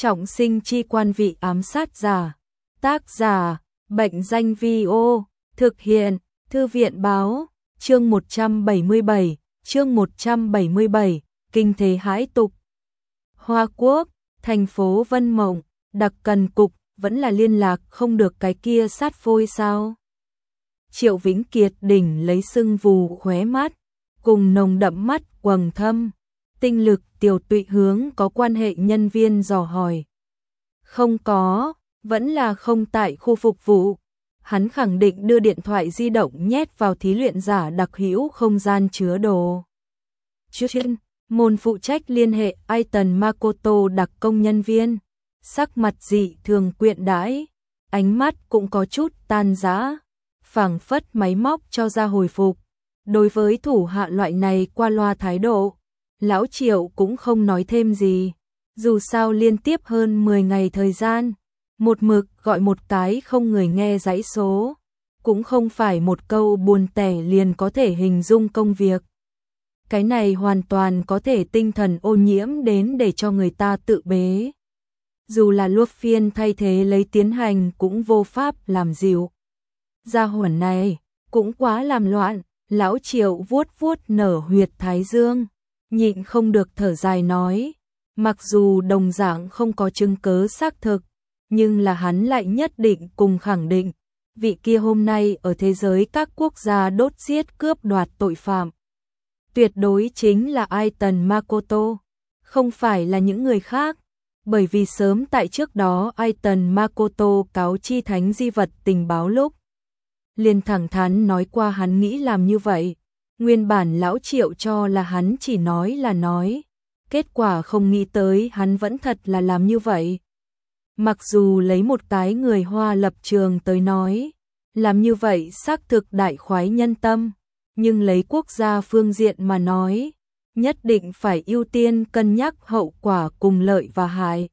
Trọng sinh chi quan vị ám sát giả. Tác giả, Bệnh danh Vi-ô, thực hiện, Thư viện báo, chương 177, chương 177, kinh thế hãi tục. Hoa Quốc, thành phố Vân Mộng, đặc cần cục, vẫn là liên lạc không được cái kia sát phôi sao? Triệu Vĩnh Kiệt đỉnh lấy sưng vù khóe mắt, cùng nồng đậm mắt quầng thâm, tinh lực Tiểu Tụy hướng có quan hệ nhân viên dò hỏi. Không có, vẫn là không tại khu phục vụ. Hắn khẳng định đưa điện thoại di động nhét vào thí luyện giả đặc hữu không gian chứa đồ. Chuyên môn phụ trách liên hệ Aiton Makoto đặc công nhân viên, sắc mặt dị thường quyện đãi, ánh mắt cũng có chút tan rã, phảng phất máy móc cho ra hồi phục. Đối với thủ hạ loại này qua loa thái độ, lão Triệu cũng không nói thêm gì. Dù sao liên tiếp hơn 10 ngày thời gian, một mực gọi một cái không người nghe dãy số, cũng không phải một câu buồn tẻ liền có thể hình dung công việc. Cái này hoàn toàn có thể tinh thần ô nhiễm đến để cho người ta tự bế. Dù là luộc phiên thay thế lấy tiến hành cũng vô pháp làm dịu. Gia hỏa này cũng quá làm loạn, lão Triệu vuốt vuốt nở huyệt thái dương, nhịn không được thở dài nói. Mặc dù đồng dạng không có chứng cứ xác thực, nhưng là hắn lại nhất định cùng khẳng định, vị kia hôm nay ở thế giới các quốc gia đốt giết cướp đoạt tội phạm. Tuyệt đối chính là Aiton Makoto, không phải là những người khác, bởi vì sớm tại trước đó Aiton Makoto cáo chi thánh di vật tình báo lúc. Liền thẳng thắn nói qua hắn nghĩ làm như vậy, nguyên bản lão Triệu cho là hắn chỉ nói là nói. Kết quả không nghĩ tới hắn vẫn thật là làm như vậy. Mặc dù lấy một cái người Hoa lập trường tới nói, làm như vậy xác thực đại khoái nhân tâm, nhưng lấy quốc gia phương diện mà nói, nhất định phải ưu tiên cân nhắc hậu quả cùng lợi và hại.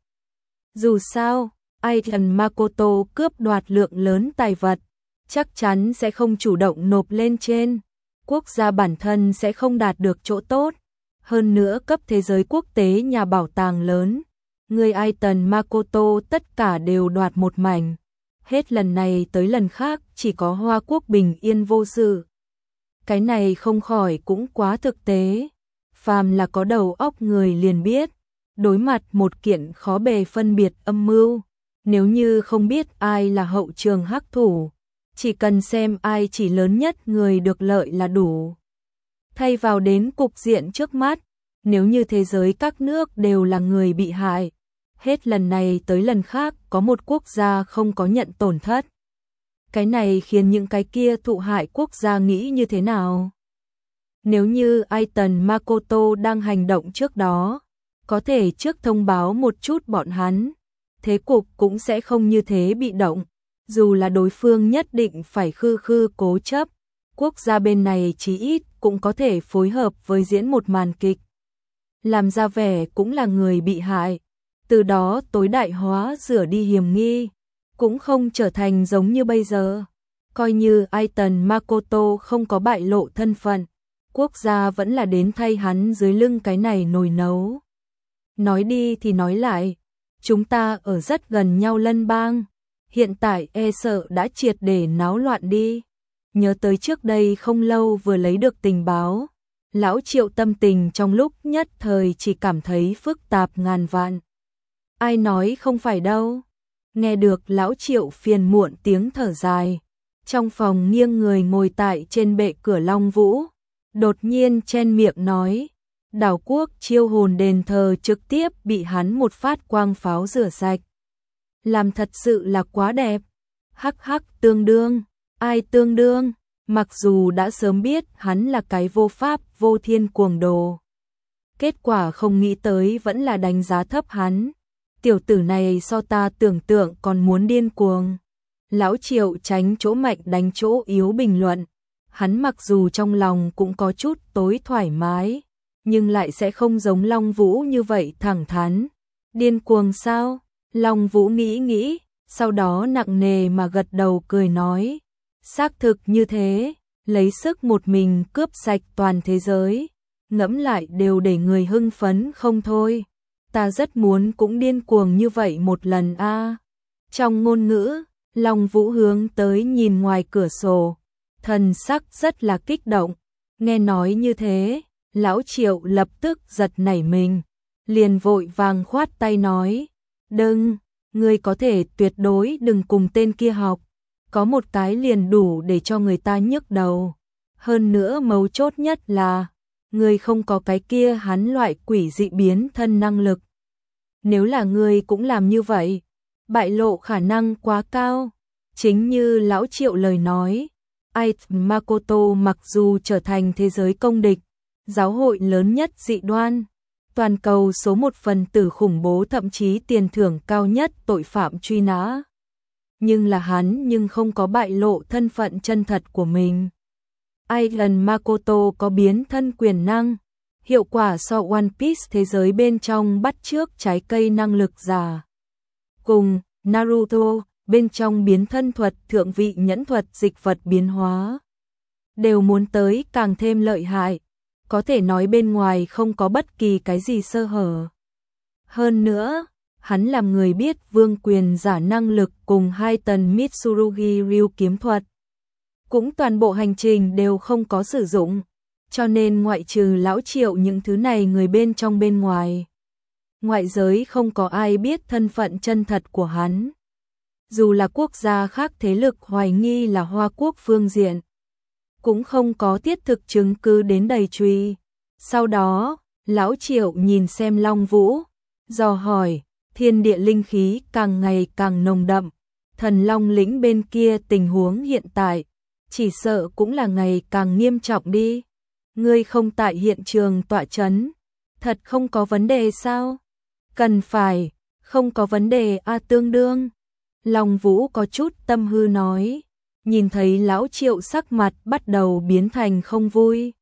Dù sao, Aiton Makoto cướp đoạt lượng lớn tài vật, chắc chắn sẽ không chủ động nộp lên trên, quốc gia bản thân sẽ không đạt được chỗ tốt. Hơn nữa cấp thế giới quốc tế nhà bảo tàng lớn, người Aiton Makoto tất cả đều đoạt một mảnh. Hết lần này tới lần khác chỉ có Hoa Quốc bình yên vô sự. Cái này không khỏi cũng quá thực tế. Phàm là có đầu óc người liền biết, đối mặt một kiện khó bề phân biệt âm mưu, nếu như không biết ai là hậu trường hắc thủ, chỉ cần xem ai chỉ lớn nhất người được lợi là đủ. Thay vào đến cục diện trước mắt, nếu như thế giới các nước đều là người bị hại, hết lần này tới lần khác có một quốc gia không có nhận tổn thất. Cái này khiến những cái kia thụ hại quốc gia nghĩ như thế nào? Nếu như Aiton Makoto đang hành động trước đó, có thể trước thông báo một chút bọn hắn, thế cục cũng sẽ không như thế bị động, dù là đối phương nhất định phải khư khư cố chấp. Quốc gia bên này chí ít cũng có thể phối hợp với diễn một màn kịch. Làm ra vẻ cũng là người bị hại, từ đó tối đại hóa rửa đi hiểm nghi, cũng không trở thành giống như bây giờ. Coi như Aiton Makoto không có bại lộ thân phận, quốc gia vẫn là đến thay hắn dưới lưng cái này nồi nấu. Nói đi thì nói lại, chúng ta ở rất gần nhau lân bang, hiện tại e sợ đã triệt để náo loạn đi. Nhớ tới trước đây không lâu vừa lấy được tình báo, lão Triệu tâm tình trong lúc nhất thời chỉ cảm thấy phức tạp ngàn vạn. Ai nói không phải đâu. Nghe được lão Triệu phiền muộn tiếng thở dài, trong phòng nghiêng người ngồi tại trên bệ cửa Long Vũ, đột nhiên chen miệng nói, đảo quốc chiêu hồn đền thờ trực tiếp bị hắn một phát quang pháo rửa sạch. Làm thật sự là quá đẹp. Hắc hắc tương đương. Ai tương đương? Mặc dù đã sớm biết hắn là cái vô pháp vô thiên cuồng đồ, kết quả không nghĩ tới vẫn là đánh giá thấp hắn. Tiểu tử này so ta tưởng tượng còn muốn điên cuồng. Lão Triệu tránh chỗ mạnh đánh chỗ yếu bình luận. Hắn mặc dù trong lòng cũng có chút tối thoải mái, nhưng lại sẽ không giống Long Vũ như vậy thẳng thắn. Điên cuồng sao? Long Vũ nghĩ nghĩ, sau đó nặng nề mà gật đầu cười nói. Xác thực như thế, lấy sức một mình cướp sạch toàn thế giới, ngẫm lại đều để người hưng phấn không thôi. Ta rất muốn cũng điên cuồng như vậy một lần a. Trong ngôn ngữ, Long Vũ hướng tới nhìn ngoài cửa sổ, thần sắc rất là kích động. Nghe nói như thế, lão Triệu lập tức giật nảy mình, liền vội vàng khoát tay nói, đừng, ngươi có thể tuyệt đối đừng cùng tên kia học, có một cái liền đủ để cho người ta nhức đầu. Hơn nữa mấu chốt nhất là, ngươi không có cái kia hắn loại quỷ dị biến thân năng lực. Nếu là ngươi cũng làm như vậy, bại lộ khả năng quá cao. Chính như lão Triệu lời nói, Ait Makoto mặc dù trở thành thế giới công địch, giáo hội lớn nhất dị đoan, toàn cầu số một phần tử khủng bố thậm chí tiền thưởng cao nhất tội phạm truy nã. Nhưng là hắn nhưng không có bại lộ thân phận chân thật của mình. Aidan Makoto có biến thân quyền năng, hiệu quả so One Piece thế giới bên trong bắt chước trái cây năng lực giả. Cùng Naruto bên trong biến thân thuật thượng vị nhẫn thuật dịch vật biến hóa. Đều muốn tới càng thêm lợi hại, có thể nói bên ngoài không có bất kỳ cái gì sơ hở. Hơn nữa, hắn làm người biết vương quyền giả năng lực cùng 2 tầng Mitsurugi Ryu kiếm thuật. Cũng toàn bộ hành trình đều không có sử dụng, cho nên ngoại trừ lão Triệu những thứ này người bên trong bên ngoài. Ngoại giới không có ai biết thân phận chân thật của hắn. Dù là quốc gia khác thế lực hoài nghi là Hoa Quốc phương diện, cũng không có thiết thực chứng cứ đến đầy truy. Sau đó, lão Triệu nhìn xem Long Vũ, dò hỏi, thiên địa linh khí càng ngày càng nồng đậm, thần Long lĩnh bên kia tình huống hiện tại, chỉ sợ cũng là ngày càng nghiêm trọng đi. Ngươi không tại hiện trường tọa chấn, thật không có vấn đề sao? Cần phải, không có vấn đề a tương đương. Long Vũ có chút tâm hư nói, nhìn thấy lão Triệu sắc mặt bắt đầu biến thành không vui.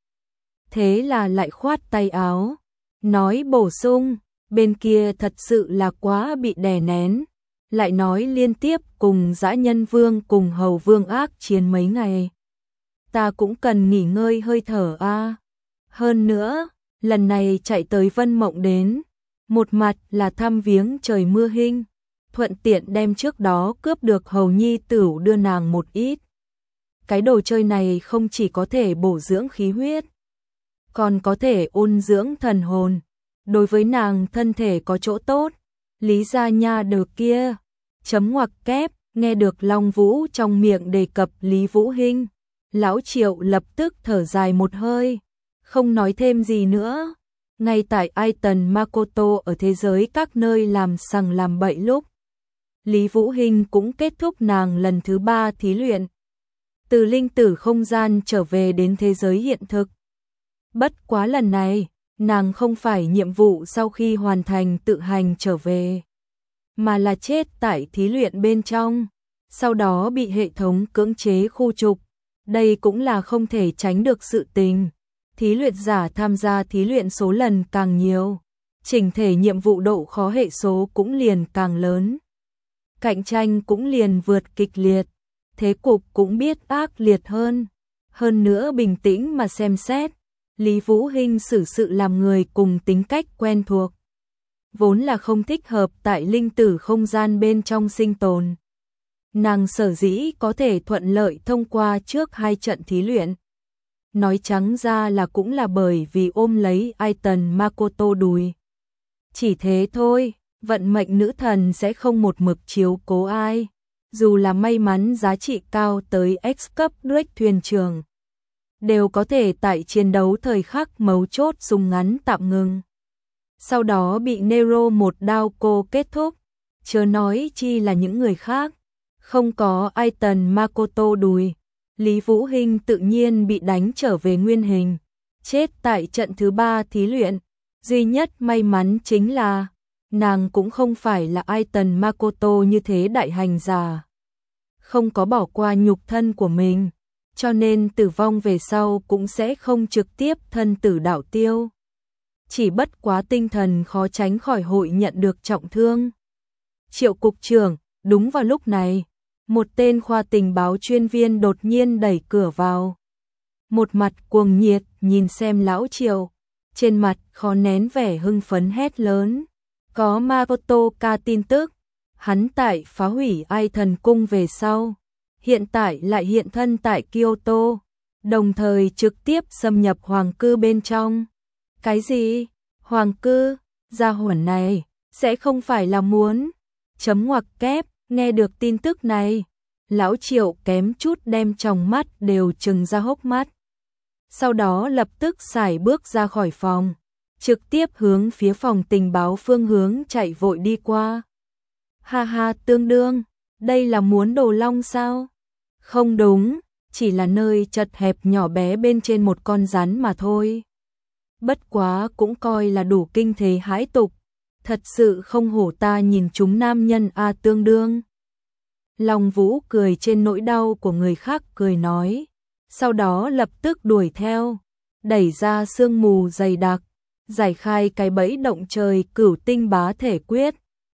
Thế là lại khoát tay áo, nói bổ sung, bên kia thật sự là quá bị đè nén. Lại nói liên tiếp cùng dã nhân vương cùng hầu vương ác chiến mấy ngày. Ta cũng cần nghỉ ngơi hơi thở a. Hơn nữa, lần này chạy tới Vân Mộng đến, một mặt là thăm viếng trời mưa hinh, thuận tiện đem trước đó cướp được hầu nhi tửu đưa nàng một ít. Cái đồ chơi này không chỉ có thể bổ dưỡng khí huyết, còn có thể ôn dưỡng thần hồn, đối với nàng thân thể có chỗ tốt. Lý gia nha đầu kia, chấm ngoặc kép, nghe được Long Vũ trong miệng đề cập Lý Vũ Hinh, lão Triệu lập tức thở dài một hơi, không nói thêm gì nữa. Ngay tại Aitan Makoto ở thế giới các nơi làm sằng làm bậy lúc, Lý Vũ Hinh cũng kết thúc nàng lần thứ 3 thí luyện. Từ linh tử không gian trở về đến thế giới hiện thực. Bất quá lần này, nàng không phải nhiệm vụ sau khi hoàn thành tự hành trở về, mà là chết tại thí luyện bên trong, sau đó bị hệ thống cưỡng chế khu trục. Đây cũng là không thể tránh được sự tình. Thí luyện giả tham gia thí luyện số lần càng nhiều, chỉnh thể nhiệm vụ độ khó hệ số cũng liền càng lớn. Cạnh tranh cũng liền vượt kịch liệt, thế cục cũng biết ác liệt hơn. Hơn nữa bình tĩnh mà xem xét, Lý Vũ Hinh xử sự làm người cùng tính cách quen thuộc, vốn là không thích hợp tại linh tử không gian bên trong sinh tồn. Nàng sở dĩ có thể thuận lợi thông qua trước 2 trận thí luyện, nói trắng ra là cũng là bởi vì ôm lấy Aitan Makoto đùi. Chỉ thế thôi, vận mệnh nữ thần sẽ không một mực chiếu cố ai, dù là may mắn giá trị cao tới X cấp Drake thuyền trưởng, đều có thể tại chiến đấu thời khắc mấu chốt dùng ngắn tạm ngừng. Sau đó bị Nero một đao cô kết thúc, chớ nói chi là những người khác. Không có Aitan Makoto đùi, Lý Vũ Hinh tự nhiên bị đánh trở về nguyên hình, chết tại trận thứ 3 thí luyện. Duy nhất may mắn chính là, nàng cũng không phải là Aitan Makoto như thế đại hành giả, không có bỏ qua nhục thân của mình, cho nên tử vong về sau cũng sẽ không trực tiếp thân tử đạo tiêu. Chỉ bất quá tinh thần khó tránh khỏi hội nhận được trọng thương. Triệu cục trưởng, đúng vào lúc này, một tên khoa tình báo chuyên viên đột nhiên đẩy cửa vào. Một mặt cuồng nhiệt nhìn xem lão Triệu, trên mặt khó nén vẻ hưng phấn hét lớn, có Makoto Ka tin tức, hắn tại phá hủy Ai Thần Cung về sau, hiện tại lại hiện thân tại Kyoto, đồng thời trực tiếp xâm nhập hoàng cư bên trong. Cái gì? Hoàng cư? Gia hỏa này sẽ không phải là muốn chấm ngoặc kép. Nghe được tin tức này, lão Triệu kém chút đem tròng mắt đều trừng ra hốc mắt. Sau đó lập tức sải bước ra khỏi phòng, trực tiếp hướng phía phòng tình báo phương hướng chạy vội đi qua. Ha ha, tương đương, đây là muốn đồ long sao? Không đúng, chỉ là nơi chật hẹp nhỏ bé bên trên một con rắn mà thôi. Bất quá cũng coi là đủ kinh thế hãi tục, thật sự không hổ ta nhìn chúng nam nhân a tương đương. Long Vũ cười trên nỗi đau của người khác cười nói, sau đó lập tức đuổi theo, đẩy ra sương mù dày đặc, giải khai cái bẫy động trời cửu tinh bá thể quyết,